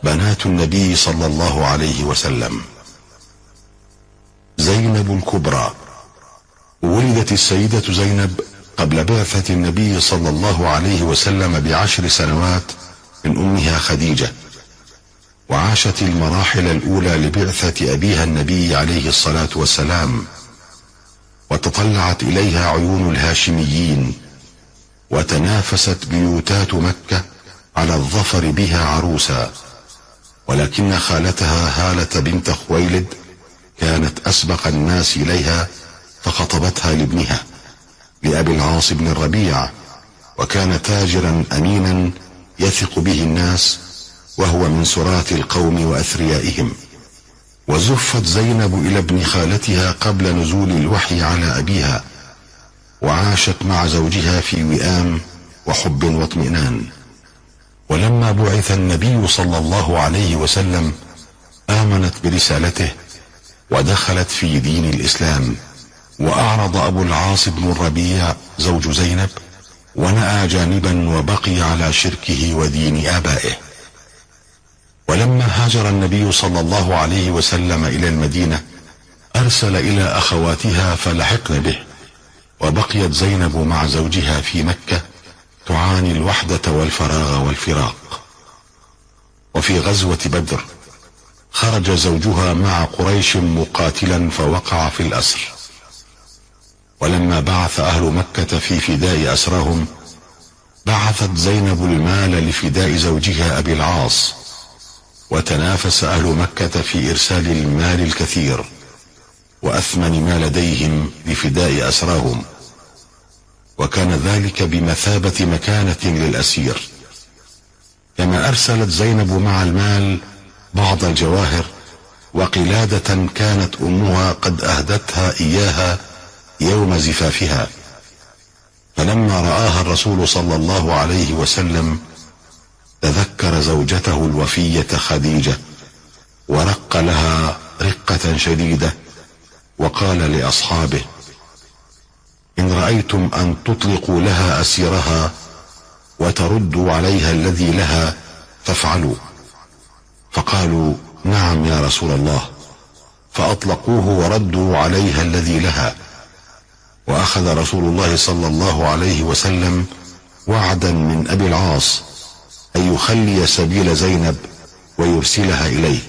بنات النبي صلى الله عليه وسلم. زينب الكبرى. ولدت السيدة زينب قبل بعثة النبي صلى الله عليه وسلم ب10 سنوات من أمها خديجة، وعاشت المراحل الأولى لبعثة أبيها النبي عليه الصلاة والسلام، وتطلعت إليها عيون الهاشميين، وتنافست بيوتات مكة على الظفر بها عروسا، ولكن خالتها هالة بنت خويلد كانت أسبق الناس إليها فخطبتها لابنها لأبي العاص بن الربيع، وكان تاجرا أمينا يثق به الناس، وهو من سراة القوم وأثريائهم. وزفت زينب إلى ابن خالتها قبل نزول الوحي على أبيها، وعاشت مع زوجها في وئام وحب واطمئنان. ولما بعث النبي صلى الله عليه وسلم آمنت برسالته ودخلت في دين الإسلام، وأعرض أبو العاص بن الربيع زوج زينب ونأى جانبا وبقي على شركه ودين آبائه. ولما هاجر النبي صلى الله عليه وسلم إلى المدينة أرسل إلى أخواتها فلحقن به، وبقيت زينب مع زوجها في مكة تعاني الوحدة والفراغ والفراق. وفي غزوة بدر خرج زوجها مع قريش مقاتلا فوقع في الأسر، ولما بعث أهل مكة في فداء أسراهم بعثت زينب المال لفداء زوجها أبي العاص، وتنافس أهل مكة في إرسال المال الكثير وأثمن ما لديهم لفداء أسراهم، وكان ذلك بمثابة مكانة للأسير. كما أرسلت زينب مع المال بعض الجواهر وقلادة كانت أمها قد أهدتها إياها يوم زفافها، فلما رآها الرسول صلى الله عليه وسلم تذكر زوجته الوفية خديجة ورق لها رقة شديدة، وقال لأصحابه: إن رأيتم أن تطلقوا لها أسيرها وتردوا عليها الذي لها فافعلوا. فقالوا: نعم يا رسول الله، فأطلقوه وردوا عليها الذي لها. وأخذ رسول الله صلى الله عليه وسلم وعدا من أبي العاص أن يخلي سبيل زينب ويرسلها إليه،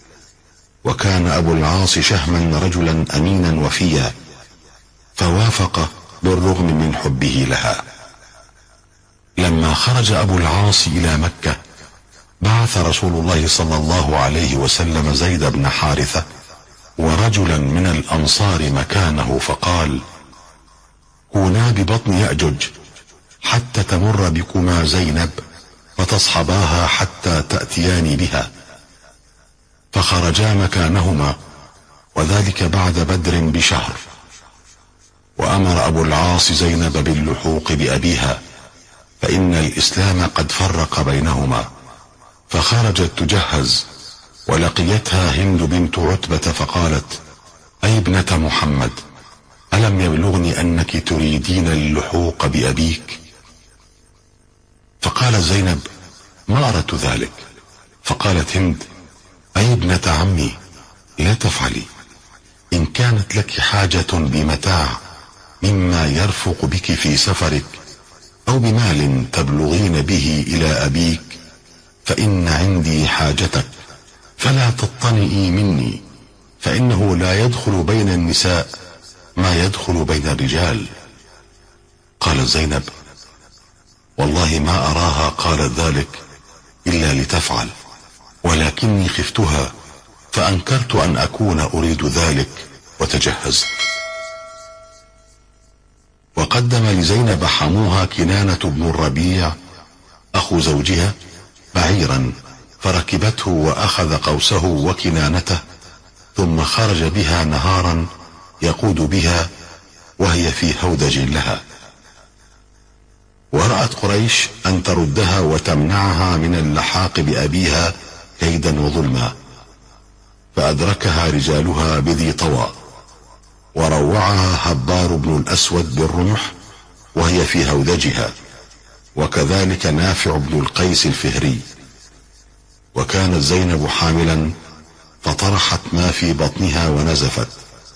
وكان أبو العاص شهما رجلا أمينا وفيا، فوافق بالرغم من حبه لها. لما خرج أبو العاص إلى مكة بعث رسول الله صلى الله عليه وسلم زيد بن حارثة ورجلا من الأنصار مكانه، فقال: كونا ببطن يأجج حتى تمر بكما زينب فتصحباها حتى تأتيان بها. فخرجا مكانهما، وذلك بعد بدر بشهر. وأمر أبو العاص زينب باللحوق بأبيها، فإن الإسلام قد فرق بينهما. فخرجت تجهز، ولقيتها هند بنت عتبة فقالت: أي ابنة محمد، ألم يبلغني أنك تريدين اللحوق بأبيك؟ فقالت زينب: ما أردت ذلك. فقالت هند: أي ابنة عمي، لا تفعلي، إن كانت لك حاجة بمتاع مما يرفق بك في سفرك أو بمال تبلغين به إلى أبيك فإن عندي حاجتك، فلا تطنئي مني، فإنه لا يدخل بين النساء ما يدخل بين الرجال. قالت زينب: والله ما أراها قالت ذلك إلا لتفعل، ولكني خفتها فأنكرت أن أكون أريد ذلك وتجهزت. وقدم لزينب حموها كنانة بن الربيع أخو زوجها بعيرا، فركبته وأخذ قوسه وكنانته، ثم خرج بها نهارا يقود بها وهي في هودج لها. ورأت قريش أن تردها وتمنعها من اللحاق بأبيها كيدا وظلما، فأدركها رجالها بذي طوى، وروعها هبار بن الأسود بالرمح وهي في هودجها، وكذلك نافع بن القيس الفهري. وكانت زينب حاملا فطرحت ما في بطنها ونزفت،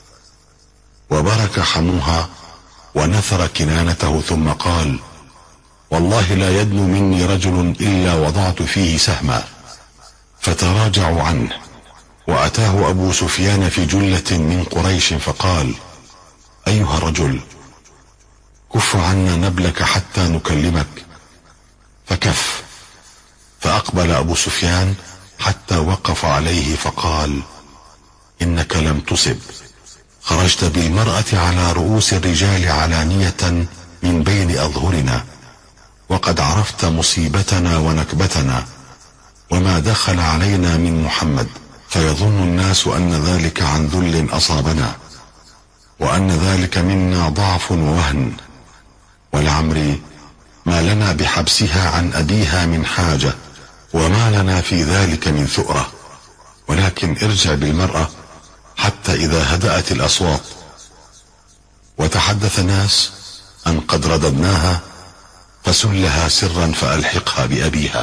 وبرك حموها ونثر كنانته ثم قال: والله لا يدنو مني رجل إلا وضعت فيه سهما. فتراجعوا عنه، وأتاه أبو سفيان في جلة من قريش فقال: أيها الرجل، كف عنا نبلك حتى نكلمك. فكف، فأقبل أبو سفيان حتى وقف عليه فقال: إنك لم تصب، خرجت بالمرأة على رؤوس الرجال علانية من بين أظهرنا، وقد عرفت مصيبتنا ونكبتنا وما دخل علينا من محمد، فيظن الناس أن ذلك عن ذل أصابنا، وأن ذلك منا ضعف ووهن، ولعمري ما لنا بحبسها عن أبيها من حاجة، وما لنا في ذلك من ثؤرة، ولكن ارجع بالمرأة حتى إذا هدأت الأصوات وتحدث ناس أن قد رددناها فسلها سرا فألحقها بأبيها.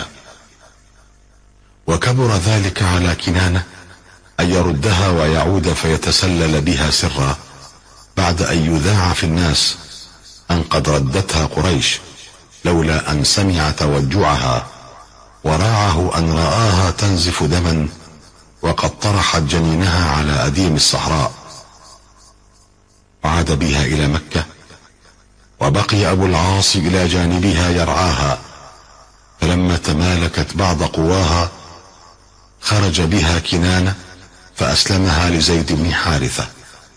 وكبر ذلك على كنانة أن يردها ويعود فيتسلل بها سرا بعد أن يذاع في الناس أن قد ردتها قريش، لولا أن سمع توجعها وراعه أن رآها تنزف دما وقد طرحت جنينها على أديم الصحراء. وعاد بها إلى مكة، وبقي أبو العاص إلى جانبها يرعاها، فلما تمالكت بعض قواها خرج بها كنانة فأسلمها لزيد بن حارثة.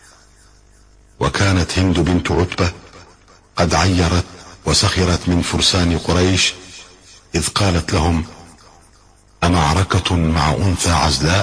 وكانت هند بنت عتبة قد عيرت وسخرت من فرسان قريش، إذ قالت لهم: أمعركة مع أنثى عزلاء؟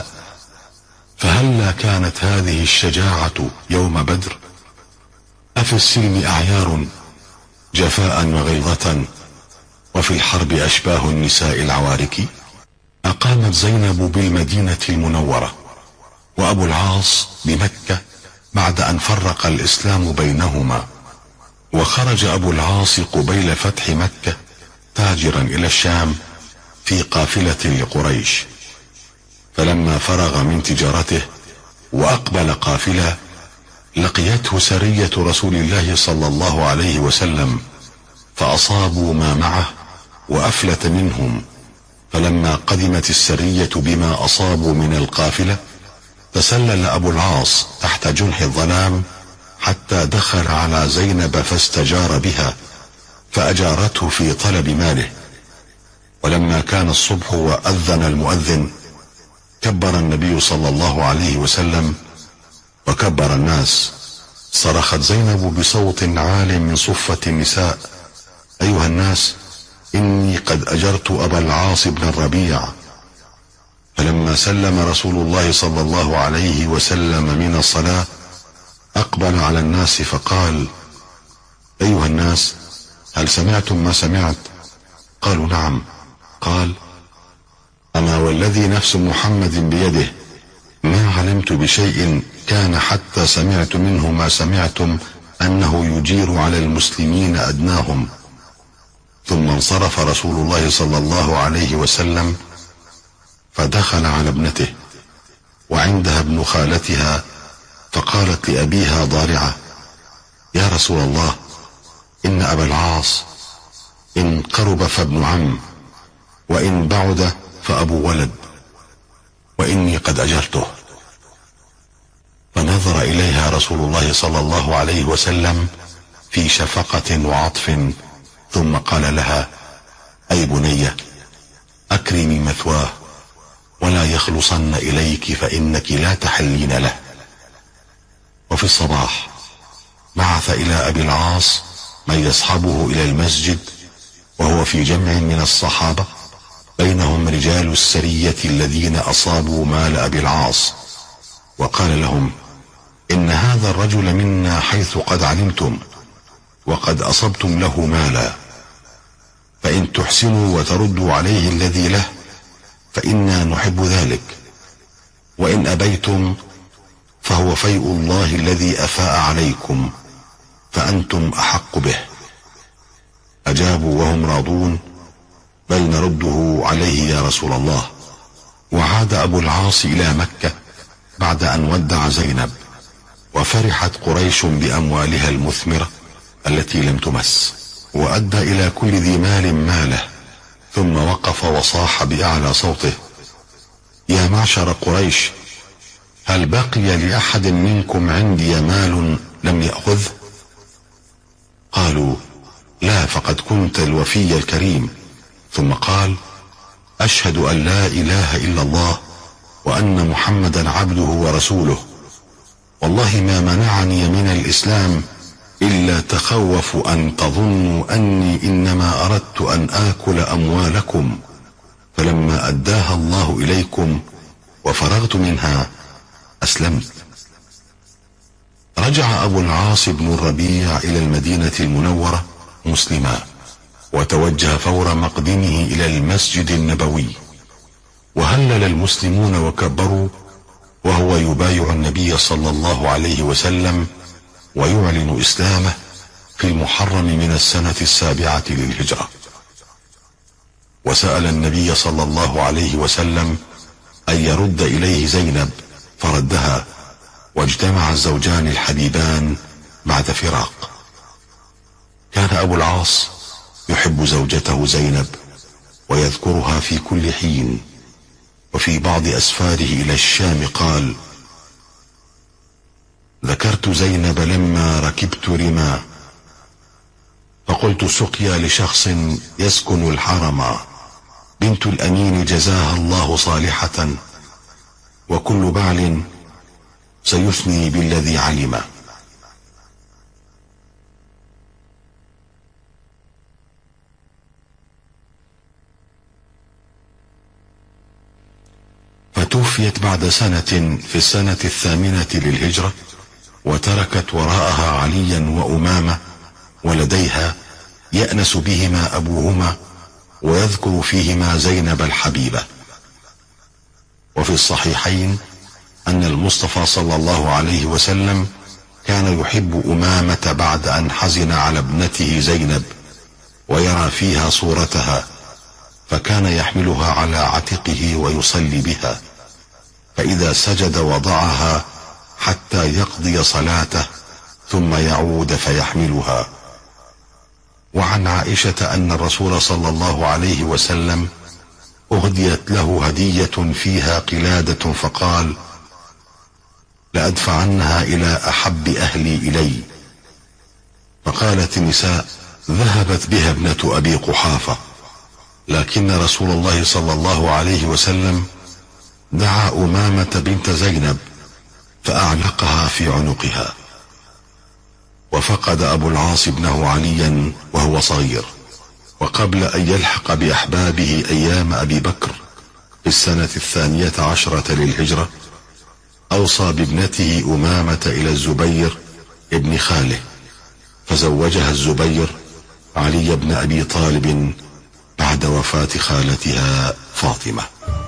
فهلا كانت هذه الشجاعة يوم بدر؟ أفي السلم أعيار جفاء وغيظة، وفي الحرب أشباه النساء العوارك. أقامت زينب بالمدينة المنورة، وأبو العاص بمكة بعد أن فرق الإسلام بينهما. وخرج أبو العاص قبيل فتح مكة تاجرا إلى الشام في قافلة لقريش، فلما فرغ من تجارته وأقبل قافلة لقيته سرية رسول الله صلى الله عليه وسلم، فأصابوا ما معه وأفلت منهم. فلما قدمت السرية بما أصابوا من القافلة تسلل أبو العاص تحت جنح الظلام حتى دخل على زينب فاستجار بها، فأجارته في طلب ماله. ولما كان الصبح وأذن المؤذن كبر النبي صلى الله عليه وسلم وكبر الناس. صرخت زينب بصوت عال من صفة النساء: أيها الناس، إني قد أجرت أبا العاص بن الربيع. فلما سلم رسول الله صلى الله عليه وسلم من الصلاة أقبل على الناس فقال: أيها الناس، هل سمعتم ما سمعت؟ قالوا: نعم. قال: أما والذي نفس محمد بيده ما علمت بشيء كان حتى سمعت منه ما سمعتم أنه يجير على المسلمين أدناهم. ثم انصرف رسول الله صلى الله عليه وسلم فدخل على ابنته وعندها ابن خالتها، فقالت لأبيها ضارعة: يا رسول الله، إن أبا العاص إن قرب فابن عم، وإن بعد فأبو ولد، وإني قد أجرته. فنظر إليها رسول الله صلى الله عليه وسلم في شفقة وعطف، ثم قال لها: أي بنية، أكرمي مثواه ولا يخلصن إليك، فإنك لا تحلين له. وفي الصباح بعث إلى أبي العاص من يصحبه إلى المسجد وهو في جمع من الصحابة، بينهم رجال السرية الذين أصابوا مال أبي العاص، وقال لهم: إن هذا الرجل منا حيث قد علمتم، وقد أصبتم له مالا، فإن تحسنوا وتردوا عليه الذي له فإنا نحب ذلك، وإن أبيتم فهو فيء الله الذي أفاء عليكم، فأنتم أحق به. أجابوا وهم راضون: بل نرده عليه يا رسول الله. وعاد أبو العاص إلى مكة بعد أن ودع زينب، وفرحت قريش بأموالها المثمرة التي لم تمس، وأدى إلى كل ذي مال ماله، ثم وقف وصاح بأعلى صوته: يا معشر قريش، هل بقي لأحد منكم عندي مال لم يأخذه؟ قالوا: لا، فقد كنت الوفي الكريم. ثم قال: أشهد أن لا إله إلا الله وأن محمدا عبده ورسوله، والله ما منعني من الإسلام إلا تخوف أن تظنوا أني إنما أردت أن آكل أموالكم، فلما أداها الله إليكم وفرغت منها أسلمت. رجع أبو العاص بن الربيع إلى المدينة المنورة مسلما، وتوجه فور مقدمه إلى المسجد النبوي، وهلل المسلمون وكبروا، وهو يبايع النبي صلى الله عليه وسلم ويعلن إسلامه في المحرم من السنة 7 للهجرة. وسأل النبي صلى الله عليه وسلم أن يرد إليه زينب، فردها، واجتمع الزوجان الحبيبان بعد فراق. كان أبو العاص يحب زوجته زينب ويذكرها في كل حين، وفي بعض أسفاره إلى الشام قال: ذكرت زينب لما ركبت رما، فقلت سقيا لشخص يسكن الحرم، بنت الأمين جزاها الله صالحة، وكل بعل سيثني بالذي علم. فتوفيت بعد سنة في السنة 8 للهجرة، وتركت وراءها عليا وأمامة، ولديها يأنس بهما أبوهما ويذكر فيهما زينب الحبيبة. وفي الصحيحين أن المصطفى صلى الله عليه وسلم كان يحب أمامة بعد أن حزن على ابنته زينب ويرى فيها صورتها، فكان يحملها على عاتقه ويصلي بها، فإذا سجد وضعها حتى يقضي صلاته ثم يعود فيحملها. وعن عائشة أن الرسول صلى الله عليه وسلم أهديت له هدية فيها قلادة، فقال: لأدفعنها إلى أحب أهلي إلي. فقالت النساء: ذهبت بها ابنة أبي قحافة، لكن رسول الله صلى الله عليه وسلم دعا أمامة بنت زينب فأعلقها في عنقها. وفقد أبو العاص ابنه عليا وهو صغير، وقبل أن يلحق بأحبابه أيام أبي بكر في السنة 12 للهجرة، أوصى بابنته أمامة إلى الزبير ابن خاله، فزوجها الزبير علي بن أبي طالب بعد وفاة خالتها فاطمة.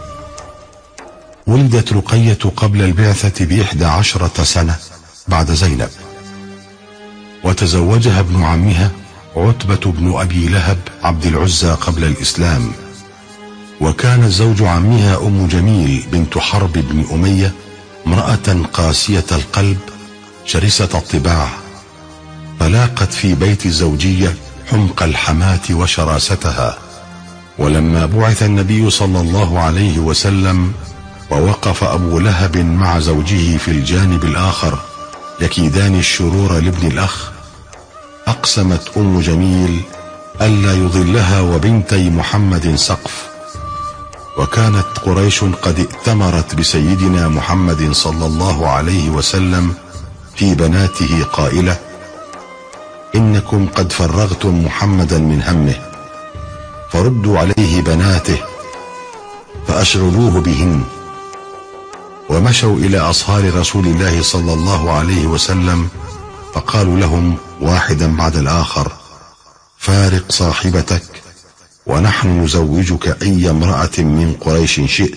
ولدت رقية قبل البعثة ب11 سنة بعد زينب، وتزوجها ابن عمها عتبة بن أبي لهب عبد العزى قبل الإسلام، وكان زوج عمها أم جميل بنت حرب بن أمية امرأة قاسية القلب شرسة الطباع، فلاقت في بيت الزوجية حمق الحماة وشراستها. ولما بعث النبي صلى الله عليه وسلم ووقف أبو لهب مع زوجه في الجانب الآخر يكيدان الشرور لابن الأخ، أقسمت أم جميل ألا يضلها وبنتي محمد سقف. وكانت قريش قد ائتمرت بسيدنا محمد صلى الله عليه وسلم في بناته قائلة: إنكم قد فرغتم محمدا من همه، فردوا عليه بناته فأشغلوه بهن. ومشوا إلى أصهار رسول الله صلى الله عليه وسلم فقالوا لهم واحدا بعد الآخر: فارق صاحبتك ونحن نزوجك أي امرأة من قريش شئت.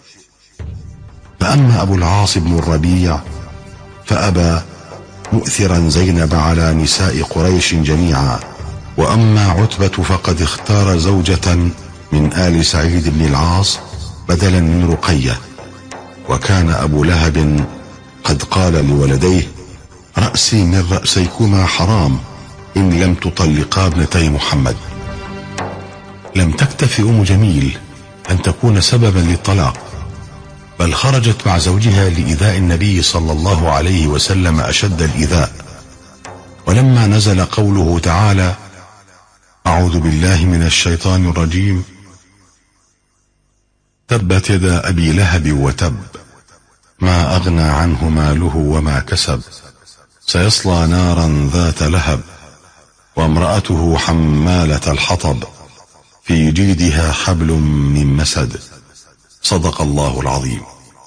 فأما أبو العاص بن الربيع فأبى، مؤثرا زينب على نساء قريش جميعا. وأما عتبة فقد اختار زوجة من آل سعيد بن العاص بدلا من رقية. وكان أبو لهب قد قال لولديه: رأسي من رأسيكما حرام إن لم تطلقا ابنتي محمد. لم تكتف أم جميل أن تكون سببا للطلاق، بل خرجت مع زوجها لإيذاء النبي صلى الله عليه وسلم أشد الإيذاء. ولما نزل قوله تعالى: أعوذ بالله من الشيطان الرجيم، تبت يدا أبي لهب وتب ما أغنى عنه ماله وما كسب سيصلى نارا ذات لهب وامرأته حمالة الحطب في جيدها حبل من مسد. صدق الله العظيم.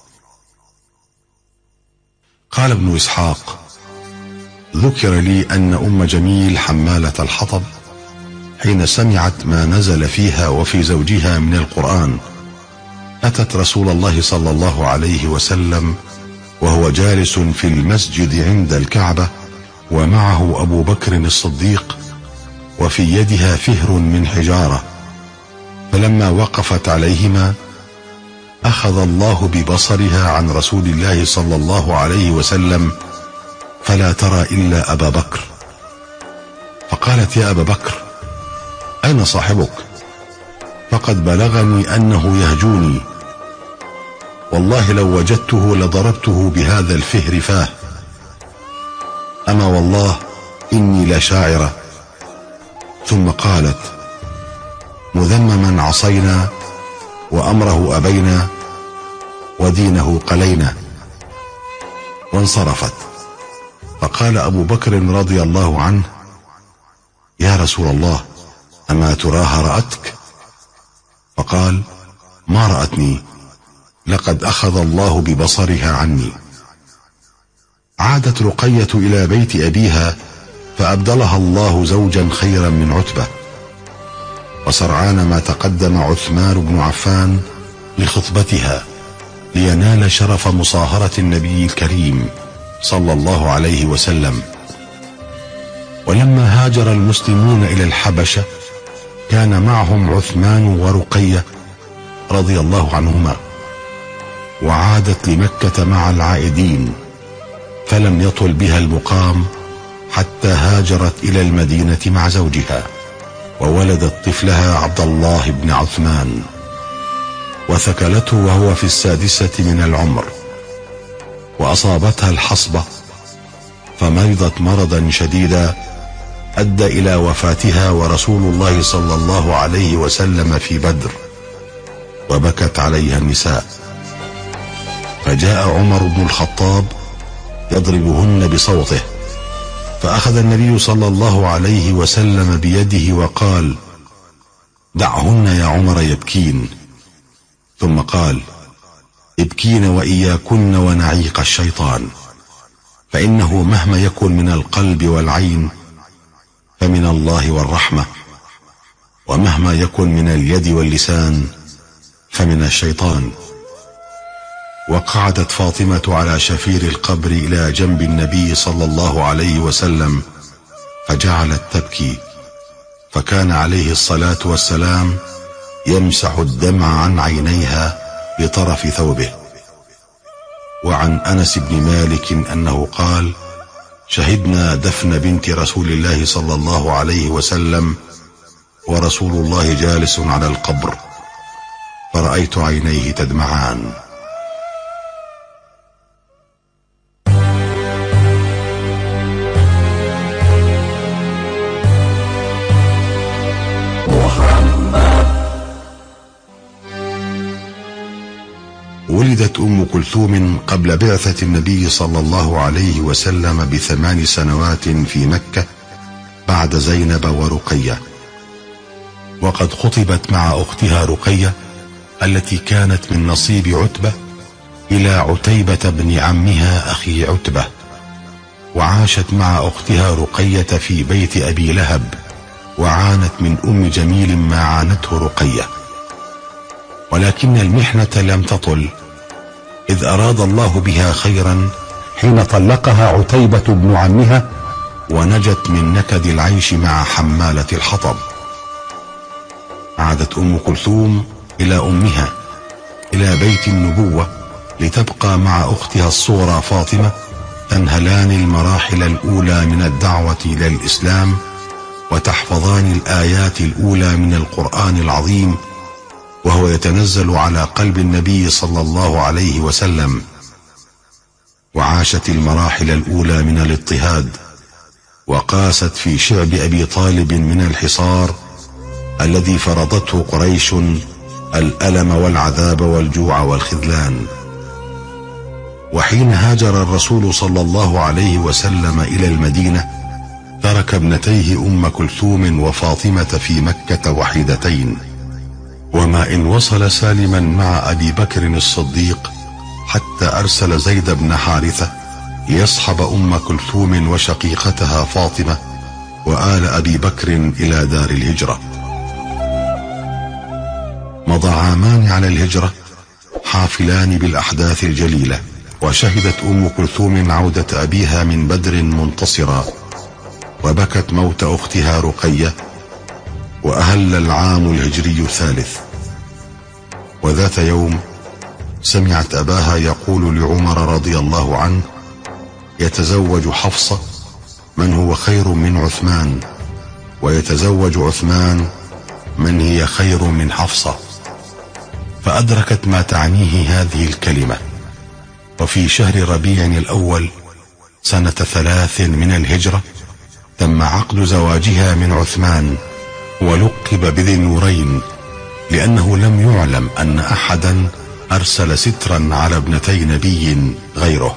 قال ابن إسحاق: ذكر لي أن أم جميل حمالة الحطب حين سمعت ما نزل فيها وفي زوجها من القرآن أتت رسول الله صلى الله عليه وسلم وهو جالس في المسجد عند الكعبة ومعه أبو بكر الصديق وفي يدها فهر من حجارة، فلما وقفت عليهما أخذ الله ببصرها عن رسول الله صلى الله عليه وسلم فلا ترى إلا أبا بكر، فقالت: يا أبا بكر، أين صاحبك؟ فقد بلغني أنه يهجوني، والله لو وجدته لضربته بهذا الفهر فاه، أما والله إني لشاعرة. ثم قالت: مذمما عصينا وأمره أبينا ودينه قلينا، وانصرفت. فقال أبو بكر رضي الله عنه: يا رسول الله، أما تراها رأتك؟ فقال: ما رأتني، لقد أخذ الله ببصرها عني. عادت رقية إلى بيت أبيها فأبدلها الله زوجا خيرا من عتبة. وسرعان ما تقدم عثمان بن عفان لخطبتها لينال شرف مصاهرة النبي الكريم صلى الله عليه وسلم. ولما هاجر المسلمون إلى الحبشة كان معهم عثمان ورقية رضي الله عنهما، وعادت لمكة مع العائدين، فلم يطل بها المقام حتى هاجرت إلى المدينة مع زوجها، وولدت طفلها عبد الله بن عثمان، وثكلته وهو في 6 من العمر، وأصابتها الحصبة فمرضت مرضا شديدا أدى إلى وفاتها، ورسول الله صلى الله عليه وسلم في بدر، وبكت عليها النساء. فجاء عمر بن الخطاب يضربهن بصوته، فأخذ النبي صلى الله عليه وسلم بيده وقال: دعهن يا عمر يبكين. ثم قال: ابكين وإياكن ونعيق الشيطان، فإنه مهما يكن من القلب والعين فمن الله والرحمة، ومهما يكن من اليد واللسان فمن الشيطان. وقعدت فاطمة على شفير القبر إلى جنب النبي صلى الله عليه وسلم فجعلت تبكي، فكان عليه الصلاة والسلام يمسح الدمع عن عينيها بطرف ثوبه. وعن أنس بن مالك أنه قال: شهدنا دفن بنت رسول الله صلى الله عليه وسلم ورسول الله جالس على القبر، فرأيت عينيه تدمعان. ولدت أم كلثوم قبل بعثة النبي صلى الله عليه وسلم ب8 سنوات في مكة بعد زينب ورقية، وقد خطبت مع أختها رقية التي كانت من نصيب عتبة إلى عتيبة بن عمها أخي عتبة، وعاشت مع أختها رقية في بيت أبي لهب، وعانت من أم جميل ما عانته رقية. ولكن المحنة لم تطل، إذ أراد الله بها خيرا حين طلقها عتيبة بن عمها ونجت من نكد العيش مع حمالة الحطب. عادت أم كلثوم إلى أمها إلى بيت النبوة لتبقى مع أختها الصغرى فاطمة تنهلان المراحل الأولى من الدعوة إلى الإسلام وتحفظان الآيات الأولى من القرآن العظيم، وهو يتنزل على قلب النبي صلى الله عليه وسلم. وعاشت المراحل الأولى من الاضطهاد، وقاست في شعب أبي طالب من الحصار الذي فرضته قريش الألم والعذاب والجوع والخذلان. وحين هاجر الرسول صلى الله عليه وسلم إلى المدينة ترك ابنتيه أم كلثوم وفاطمة في مكة وحيدتين، وما إن وصل سالما مع أبي بكر الصديق حتى أرسل زيد بن حارثة ليصحب أم كلثوم وشقيقتها فاطمة وآل أبي بكر إلى دار الهجرة. مضى عامان على الهجرة حافلان بالأحداث الجليلة، وشهدت أم كلثوم عودة أبيها من بدر منتصرا، وبكت موت أختها رقية، وأهل العام الهجري الثالث. وذات يوم سمعت أباها يقول لعمر رضي الله عنه: يتزوج حفصة من هو خير من عثمان، ويتزوج عثمان من هي خير من حفصة. فأدركت ما تعنيه هذه الكلمة. وفي شهر ربيع الأول سنة 3 من الهجرة تم عقد زواجها من عثمان، ولقب بذي النورين لأنه لم يعلم أن أحدا أرسل سترا على ابنتي نبي غيره.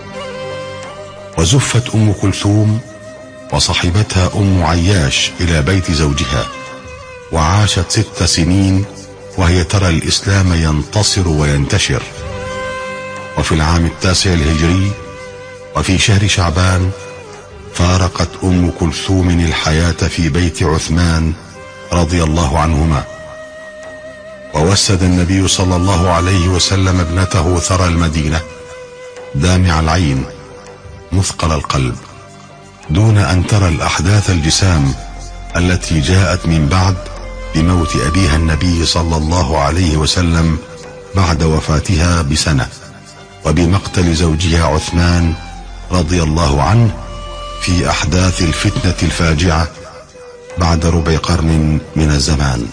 وزفت أم كلثوم وصحبتها أم عياش إلى بيت زوجها، وعاشت 6 سنين وهي ترى الإسلام ينتصر وينتشر. وفي العام 9 الهجري وفي شهر شعبان فارقت أم كلثوم الحياة في بيت عثمان رضي الله عنهما. ووسد النبي صلى الله عليه وسلم ابنته ثرى المدينة دامع العين مثقل القلب، دون أن ترى الأحداث الجسام التي جاءت من بعد بموت أبيها النبي صلى الله عليه وسلم بعد وفاتها بسنة، وبمقتل زوجها عثمان رضي الله عنه في أحداث الفتنة الفاجعة بعد ربع قرن من الزمان.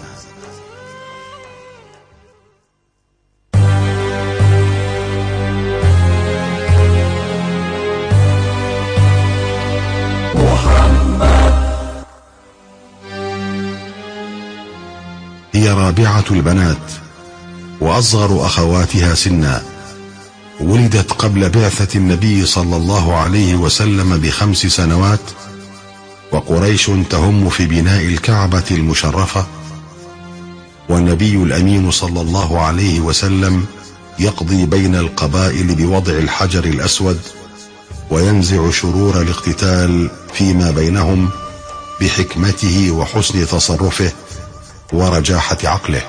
هي رابعة البنات وأصغر أخواتها سنا، ولدت قبل بعثة النبي صلى الله عليه وسلم ب5 سنوات، وقريش تهم في بناء الكعبة المشرفة، والنبي الأمين صلى الله عليه وسلم يقضي بين القبائل بوضع الحجر الأسود، وينزع شرور الاقتتال فيما بينهم بحكمته وحسن تصرفه ورجاحة عقله.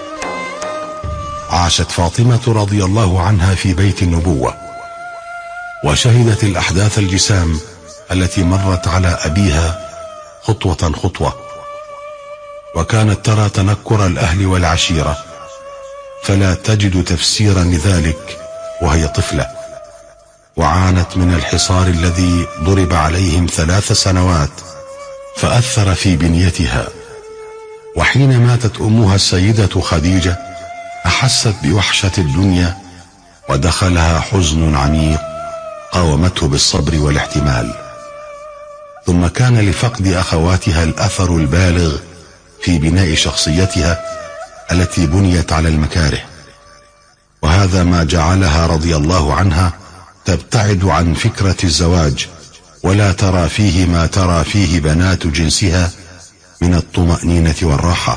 عاشت فاطمة رضي الله عنها في بيت النبوة، وشهدت الأحداث الجسام التي مرت على أبيها خطوة خطوة، وكانت ترى تنكر الأهل والعشيرة فلا تجد تفسيرا لذلك وهي طفلة. وعانت من الحصار الذي ضرب عليهم 3 سنوات فأثر في بنيتها. وحين ماتت أمها السيدة خديجة أحست بوحشة الدنيا ودخلها حزن عميق قاومته بالصبر والاحتمال. ثم كان لفقد أخواتها الأثر البالغ في بناء شخصيتها التي بنيت على المكاره، وهذا ما جعلها رضي الله عنها تبتعد عن فكرة الزواج ولا ترى فيه ما ترى فيه بنات جنسها من الطمأنينة والراحة.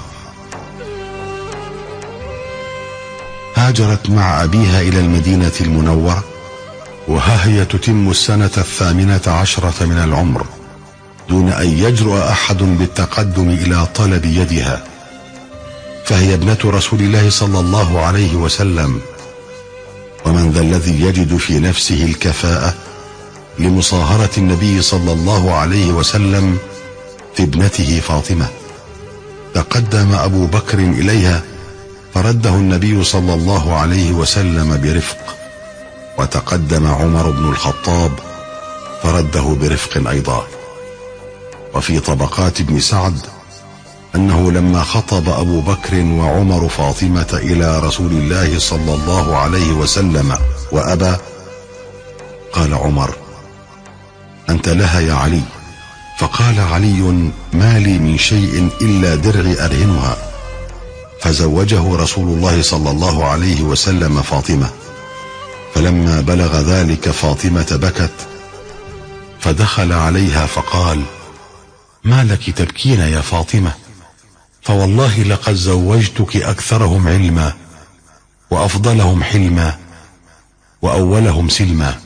هاجرت مع أبيها إلى المدينة المنورة، وها هي تتم السنة 18 من العمر دون أن يجرؤ أحد بالتقدم إلى طلب يدها، فهي ابنة رسول الله صلى الله عليه وسلم، ومن ذا الذي يجد في نفسه الكفاءة لمصاهرة النبي صلى الله عليه وسلم في ابنته فاطمة؟ تقدم أبو بكر إليها فرده النبي صلى الله عليه وسلم برفق، وتقدم عمر بن الخطاب فرده برفق أيضا. وفي طبقات ابن سعد أنه لما خطب أبو بكر وعمر فاطمة إلى رسول الله صلى الله عليه وسلم وأبى، قال عمر: أنت لها يا علي. فقال علي: ما لي من شيء إلا درعي أرهنها. فزوجه رسول الله صلى الله عليه وسلم فاطمة. فلما بلغ ذلك فاطمة بكت، فدخل عليها فقال: ما لك تبكين يا فاطمة؟ فوالله لقد زوجتك أكثرهم علما وأفضلهم حلما وأولهم سلما.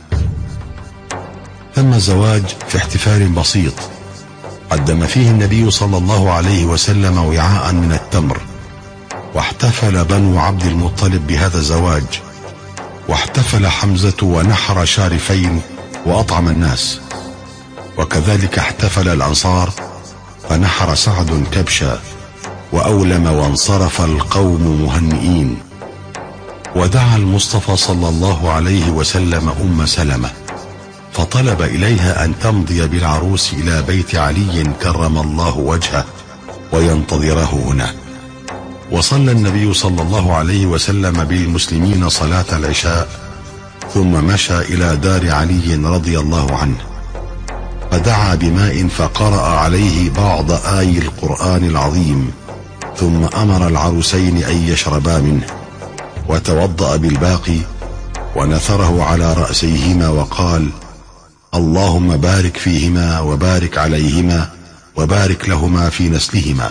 ثم زواج في احتفال بسيط قدم فيه النبي صلى الله عليه وسلم وعاء من التمر، واحتفل بنو عبد المطلب بهذا الزواج، واحتفل حمزة ونحر شارفين وأطعم الناس، وكذلك احتفل الأنصار فنحر سعد كبشا وأولم، وانصرف القوم مهنئين. ودعا المصطفى صلى الله عليه وسلم أم سلمة فطلب إليها أن تمضي بالعروس إلى بيت علي كرم الله وجهه وينتظره هناك. وصلى النبي صلى الله عليه وسلم بالمسلمين صلاة العشاء، ثم مشى إلى دار علي رضي الله عنه، فدعا بماء فقرأ عليه بعض آي القرآن العظيم، ثم أمر العروسين أن يشربا منه، وتوضأ بالباقي ونثره على رأسيهما وقال: اللهم بارك فيهما وبارك عليهما وبارك لهما في نسلهما.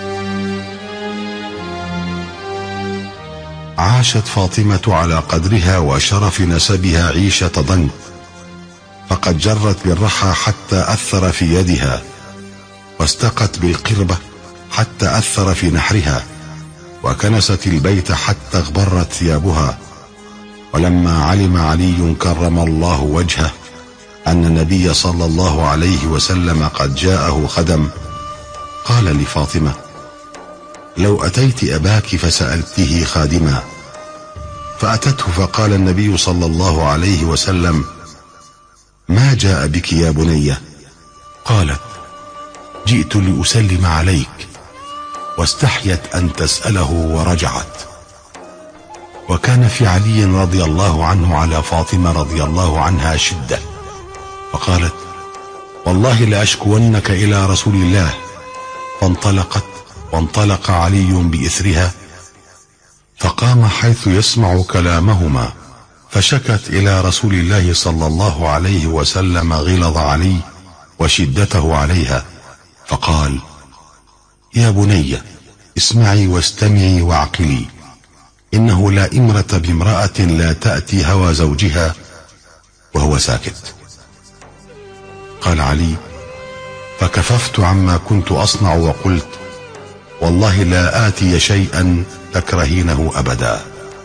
عاشت فاطمة على قدرها وشرف نسبها عيشة ضنك، فقد جرت بالرحى حتى أثر في يدها، واستقت بالقربة حتى أثر في نحرها، وكنست البيت حتى اغبرت ثيابها. ولما علم علي كرم الله وجهه أن النبي صلى الله عليه وسلم قد جاءه خدم، قال لفاطمة: لو أتيت أباك فسألته خادما. فأتته فقال النبي صلى الله عليه وسلم: ما جاء بك يا بنية؟ قالت: جئت لأسلم عليك، واستحيت أن تسأله ورجعت. وكان في علي رضي الله عنه على فاطمة رضي الله عنها شدة، فقالت: والله لأشكونك إلى رسول الله. فانطلقت، وانطلق علي بإثرها، فقام حيث يسمع كلامهما، فشكت إلى رسول الله صلى الله عليه وسلم غلظ علي وشدته عليها، فقال: يا بني اسمعي واستمعي واعقلي، إنه لا إمرة بامرأة لا تأتي هوى زوجها وهو ساكت. قال علي: فكففت عما كنت أصنع وقلت: والله لا آتي شيئا تكرهينه أبدا.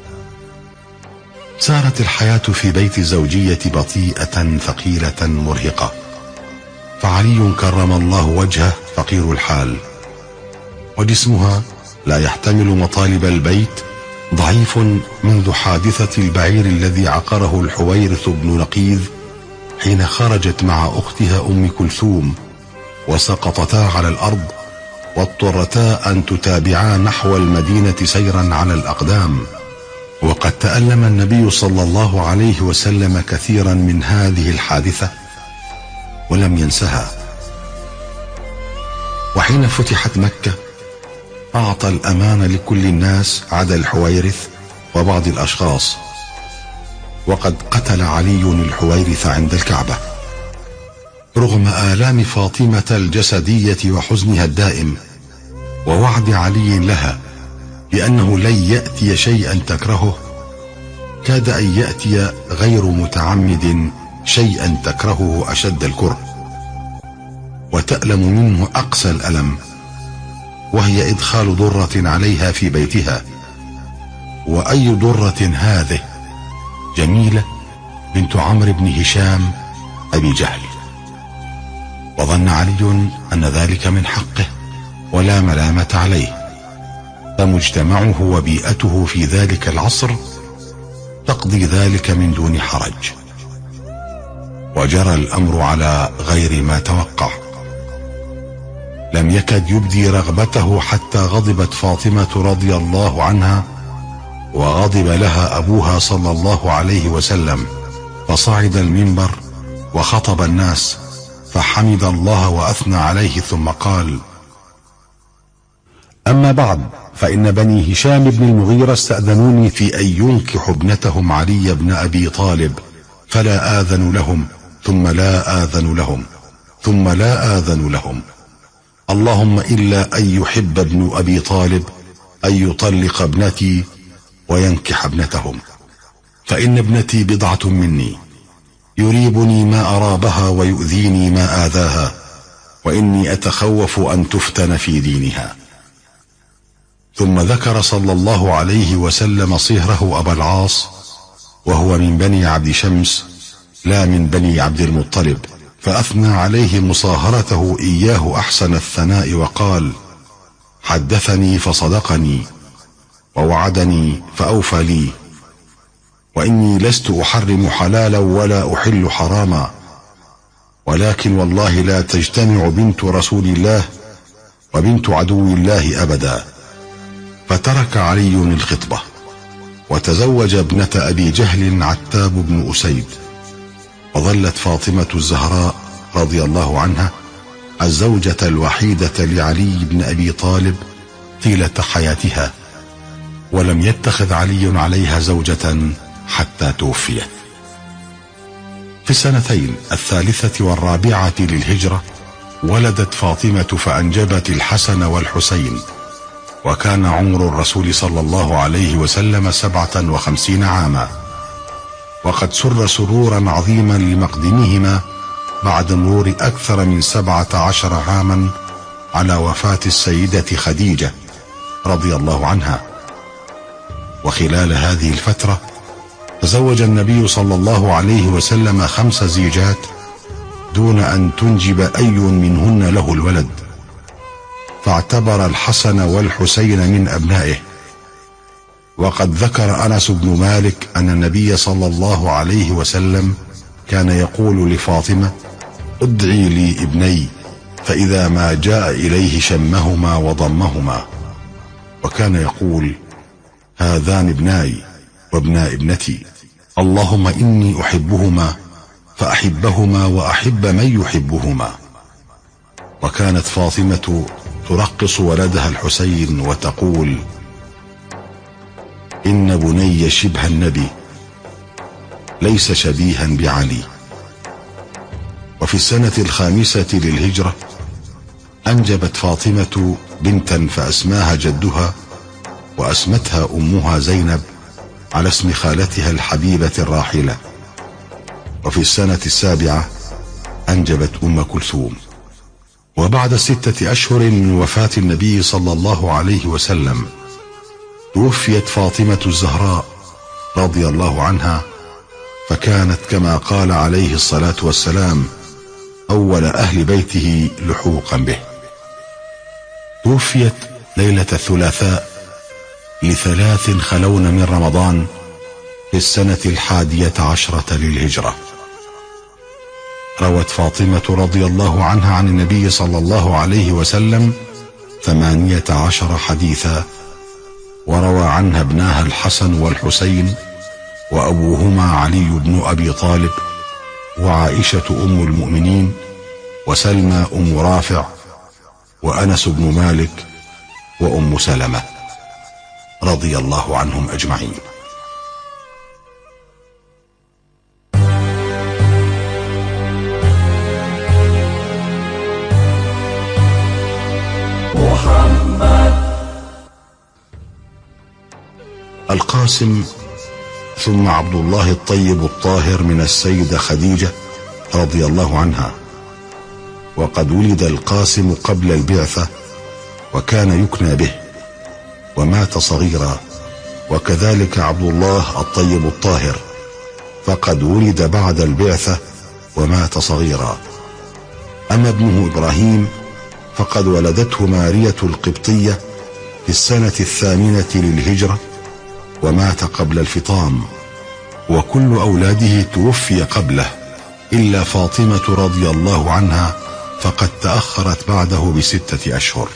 سارت الحياة في بيت الزوجية بطيئة ثقيلة مرهقة، فعلي كرم الله وجهه فقير الحال، وجسمها لا يحتمل مطالب البيت، ضعيف منذ حادثة البعير الذي عقره الحويرث بن نقيذ حين خرجت مع أختها أم كلثوم، وسقطتا على الأرض، واضطرتا أن تتابعا نحو المدينة سيرا على الأقدام. وقد تألم النبي صلى الله عليه وسلم كثيرا من هذه الحادثة ولم ينسها. وحين فتحت مكة أعطى الأمان لكل الناس عدا الحويرث وبعض الأشخاص، وقد قتل علي الحويرث عند الكعبة، رغم آلام فاطمة الجسدية وحزنها الدائم، ووعد علي لها بأنه لن يأتي شيئا تكرهه، كاد أن يأتي غير متعمد شيئا تكرهه أشد الكره، وتألم منه أقسى الألم، وهي إدخال ضرة عليها في بيتها. وأي ضرة هذه؟ جميلة بنت عمرو بن هشام أبي جهل. وظن علي أن ذلك من حقه ولا ملامة عليه، فمجتمعه وبيئته في ذلك العصر تقضي ذلك من دون حرج. وجرى الأمر على غير ما توقع. لم يكد يبدي رغبته حتى غضبت فاطمة رضي الله عنها، وغضب لها أبوها صلى الله عليه وسلم، فصعد المنبر وخطب الناس فحمد الله وأثنى عليه ثم قال: أما بعد، فإن بني هشام بن المغيرة استأذنوني في أن ينكحوا ابنتهم علي بن أبي طالب، فلا آذن لهم، ثم لا آذن لهم، ثم لا آذن لهم، اللهم إلا أن يحب ابن أبي طالب أن يطلق ابنتي وينكح ابنتهم، فإن ابنتي بضعة مني، يريبني ما أرابها ويؤذيني ما آذاها، وإني أتخوف أن تفتن في دينها. ثم ذكر صلى الله عليه وسلم صهره أبا العاص، وهو من بني عبد شمس لا من بني عبد المطلب، فأثنى عليه مصاهرته إياه أحسن الثناء، وقال: حدثني فصدقني، ووعدني فأوفى لي، وإني لست أحرم حلالا ولا أحل حراما، ولكن والله لا تجتمع بنت رسول الله وبنت عدو الله أبدا. فترك علي الخطبة وتزوج ابنة أبي جهل عتاب بن أسيد، وظلت فاطمة الزهراء رضي الله عنها الزوجة الوحيدة لعلي بن أبي طالب طيلة حياتها، ولم يتخذ علي عليها زوجة حتى توفيت. في السنتين 3 و4 للهجرة ولدت فاطمة فأنجبت الحسن والحسين، وكان عمر الرسول صلى الله عليه وسلم 57 عاما، وقد سر سرورا عظيما لمقدمهما بعد مرور أكثر من 17 عاما على وفاة السيدة خديجة رضي الله عنها. وخلال هذه الفترة تزوج النبي صلى الله عليه وسلم 5 زيجات دون أن تنجب أي منهن له الولد، فاعتبر الحسن والحسين من أبنائه. وقد ذكر أنس بن مالك أن النبي صلى الله عليه وسلم كان يقول لفاطمة: ادعي لي ابني، فإذا ما جاء إليه شمهما وضمهما، وكان يقول: هذان ابناي وابنا ابنتي، اللهم إني أحبهما فأحبهما وأحب من يحبهما. وكانت فاطمة ترقص ولدها الحسين وتقول: إن بني شبه النبي ليس شبيها بعلي. وفي السنة 5 للهجرة أنجبت فاطمة بنتا فأسماها جدها، وأسمتها أمها زينب على اسم خالتها الحبيبة الراحلة. وفي السنة 7 أنجبت أم كلثوم. وبعد 6 أشهر من وفاة النبي صلى الله عليه وسلم توفيت فاطمة الزهراء رضي الله عنها، فكانت كما قال عليه الصلاة والسلام أول أهل بيته لحوقا به. توفيت ليلة الثلاثاء ل3 خلون من رمضان في السنة 11 للهجرة. روت فاطمة رضي الله عنها عن النبي صلى الله عليه وسلم 18 حديثا، وروى عنها ابناها الحسن والحسين، وأبوهما علي بن أبي طالب، وعائشة أم المؤمنين، وسلمى أم رافع، وأنس بن مالك، وأم سلمة، رضي الله عنهم أجمعين. القاسم ثم عبد الله الطيب الطاهر من السيدة خديجة رضي الله عنها. وقد ولد القاسم قبل البعثة وكان يكنى به، ومات صغيرا، وكذلك عبد الله الطيب الطاهر فقد ولد بعد البعثة ومات صغيرا. أما ابنه إبراهيم فقد ولدته مارية القبطية في السنة 8 للهجرة، ومات قبل الفطام، وكل أولاده توفي قبله إلا فاطمة رضي الله عنها، فقد تأخرت بعده ب6 أشهر.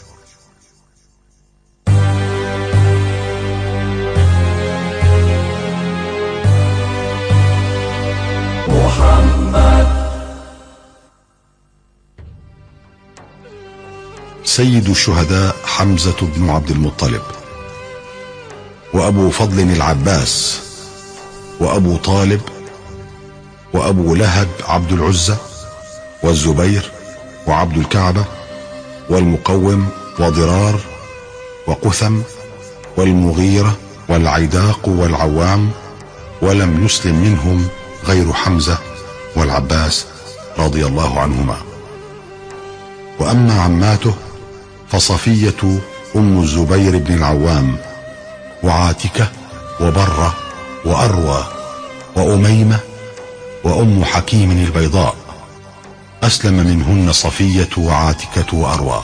سيد الشهداء حمزة بن عبد المطلب، وأبو فضل العباس، وأبو طالب، وأبو لهب عبد العزة، والزبير، وعبد الكعبة، والمقوم، وضرار، وقثم، والمغيرة، والعيداق، والعوام، ولم يسلم منهم غير حمزة والعباس رضي الله عنهما. وأما عماته فصفية أم الزبير بن العوام، وعاتكة، وبرة، وأروى، وأميمة، وأم حكيم البيضاء، أسلم منهن صفية وعاتكة وأروى.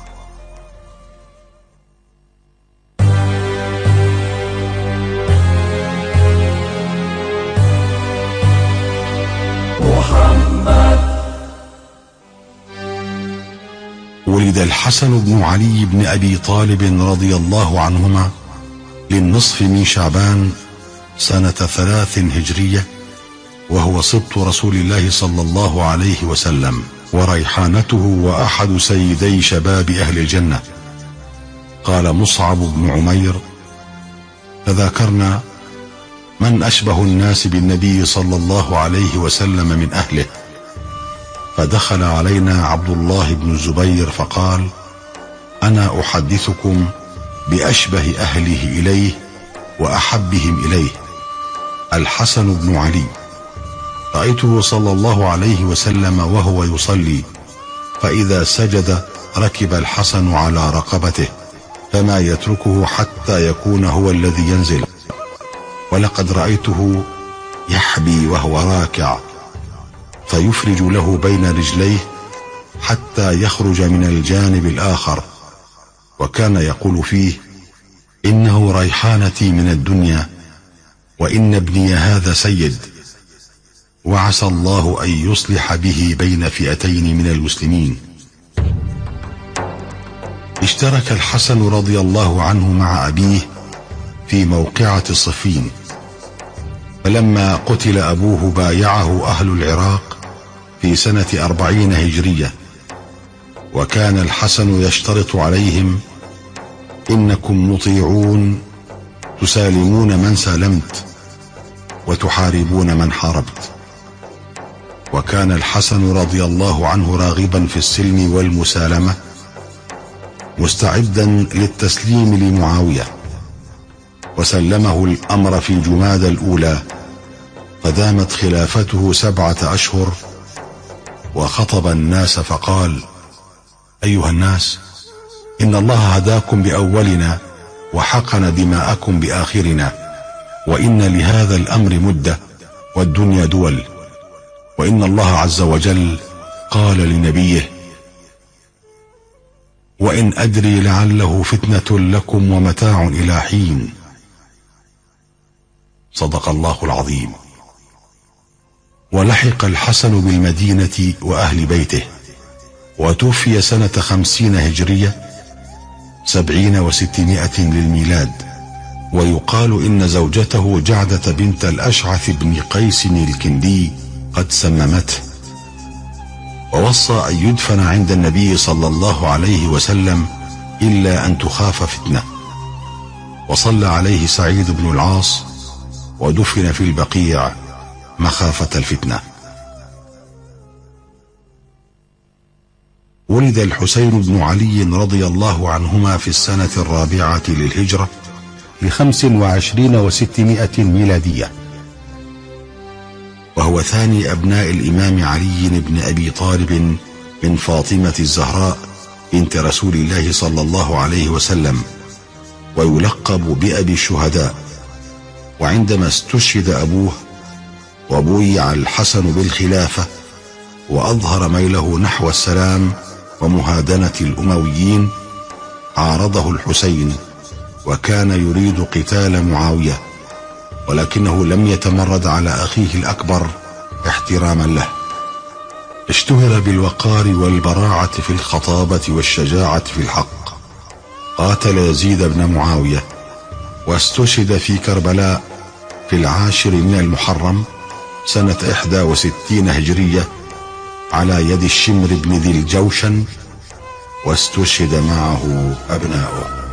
ولد الحسن بن علي بن أبي طالب رضي الله عنهما للنصف من شعبان سنة 3 هجرية، وهو سبط رسول الله صلى الله عليه وسلم، وريحانته وأحد سيدي شباب أهل الجنة. قال مصعب بن عمير: تذاكرنا من أشبه الناس بالنبي صلى الله عليه وسلم من أهله، فدخل علينا عبد الله بن الزبير فقال: أنا أحدثكم بأشبه أهله إليه وأحبهم إليه، الحسن بن علي. رأيته صلى الله عليه وسلم وهو يصلي، فإذا سجد ركب الحسن على رقبته، فما يتركه حتى يكون هو الذي ينزل. ولقد رأيته يحبي وهو راكع، فيفرج له بين رجليه حتى يخرج من الجانب الآخر، وكان يقول فيه: إنه ريحانتي من الدنيا، وإن ابني هذا سيد، وعسى الله أن يصلح به بين فئتين من المسلمين. اشترك الحسن رضي الله عنه مع أبيه في موقعة صفين، فلما قتل أبوه بايعه أهل العراق في سنة 40 هجرية، وكان الحسن يشترط عليهم: إنكم مطيعون تسالمون من سالمت، وتحاربون من حاربت. وكان الحسن رضي الله عنه راغبا في السلم والمسالمة، مستعدا للتسليم لمعاوية، وسلمه الأمر في جماد الأولى، فدامت خلافته 7 أشهر، وخطب الناس فقال: أيها الناس، إن الله هداكم بأولنا وحقن دماءكم بآخرنا، وإن لهذا الأمر مدة والدنيا دول، وإن الله عز وجل قال لنبيه: وإن أدري لعله فتنة لكم ومتاع إلى حين. صدق الله العظيم. ولحق الحسن بالمدينة وأهل بيته، وتوفي سنة 50 هجرية 70 و600 للميلاد. ويقال إن زوجته جعدة بنت الأشعث بن قيس الكندي قد سممته، ووصى أن يدفن عند النبي صلى الله عليه وسلم إلا أن تخاف فتنة. وصلى عليه سعيد بن العاص، ودفن في البقيع مخافة الفتنة. ولد الحسين بن علي رضي الله عنهما في السنة 4 للهجرة ل25 و600 ميلادية، وهو ثاني أبناء الإمام علي بن أبي طالب من فاطمة الزهراء بنت رسول الله صلى الله عليه وسلم، ويلقب بأبي الشهداء. وعندما استشهد أبوه وبويع الحسن بالخلافة، وأظهر ميله نحو السلام ومهادنة الأمويين، عارضه الحسين وكان يريد قتال معاوية، ولكنه لم يتمرد على أخيه الأكبر احتراما له. اشتهر بالوقار والبراعة في الخطابة والشجاعة في الحق. قاتل يزيد بن معاوية واستشهد في كربلاء في 10 من المحرم سنة 61 هجرية على يد الشمر بن ذي الجوشن، واستشهد معه أبناؤه.